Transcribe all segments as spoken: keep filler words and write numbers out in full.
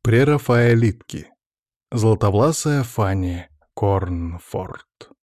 Прерафаэлитки. Златовласая Фанни Корнфорд.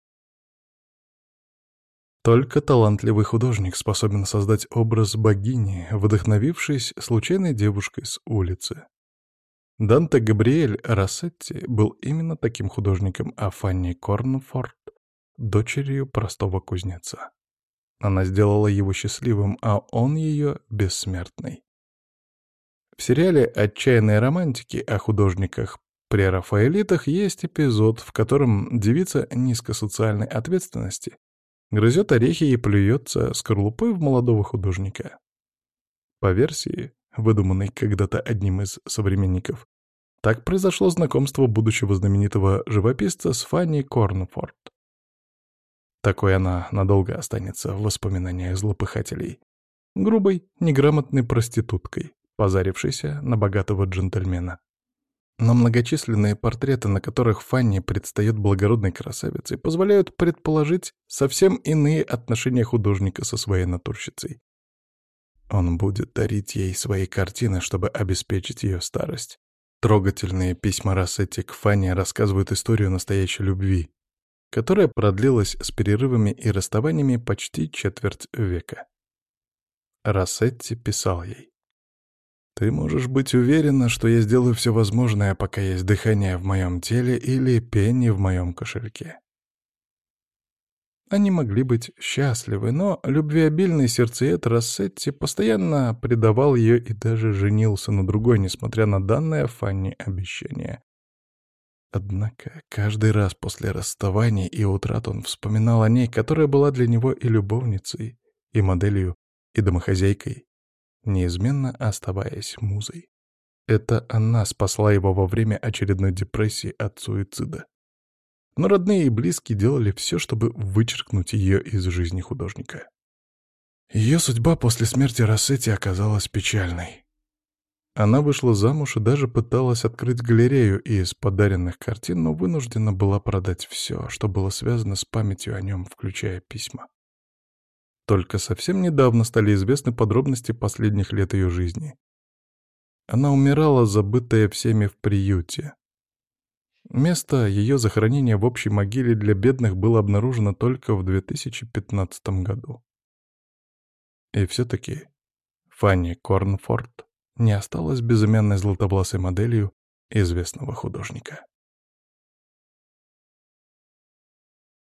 Только талантливый художник способен создать образ богини, вдохновившись случайной девушкой с улицы. Данте Габриэль Россетти был именно таким художником, а Фанни Корнфорд — дочерью простого кузнеца. Она сделала его счастливым, а он ее бессмертной. В сериале «Отчаянные романтики» о художниках-прерафаэлитах есть эпизод, в котором девица низкосоциальной ответственности грызет орехи и плюется скорлупой в молодого художника. По версии, выдуманной когда-то одним из современников, так произошло знакомство будущего знаменитого живописца с Фанни Корнфорд. Такой она надолго останется в воспоминаниях злопыхателей. Грубой, неграмотной проституткой, позарившейся на богатого джентльмена. Но многочисленные портреты, на которых Фанни предстает благородной красавицей, позволяют предположить совсем иные отношения художника со своей натурщицей. Он будет дарить ей свои картины, чтобы обеспечить ее старость. Трогательные письма Россетти к Фанни рассказывают историю настоящей любви, которая продлилась с перерывами и расставаниями почти четверть века. Россетти писал ей: «Ты можешь быть уверена, что я сделаю все возможное, пока есть дыхание в моем теле или пенни в моем кошельке». Они могли быть счастливы, но любвеобильный сердцеед Россетти постоянно предавал ее и даже женился на другой, несмотря на данное Фанни обещание. Однако каждый раз после расставаний и утрат он вспоминал о ней, которая была для него и любовницей, и моделью, и домохозяйкой, неизменно оставаясь музой. Это она спасла его во время очередной депрессии от суицида. Но родные и близкие делали все, чтобы вычеркнуть ее из жизни художника. Ее судьба после смерти Россетти оказалась печальной. Она вышла замуж и даже пыталась открыть галерею из подаренных картин, но вынуждена была продать все, что было связано с памятью о нем, включая письма. Только совсем недавно стали известны подробности последних лет ее жизни. Она умирала, забытая всеми в приюте. Место ее захоронения в общей могиле для бедных было обнаружено только в две тысячи пятнадцатом году. И все-таки Фанни Корнфорд не осталась безымянной златовласой моделью известного художника.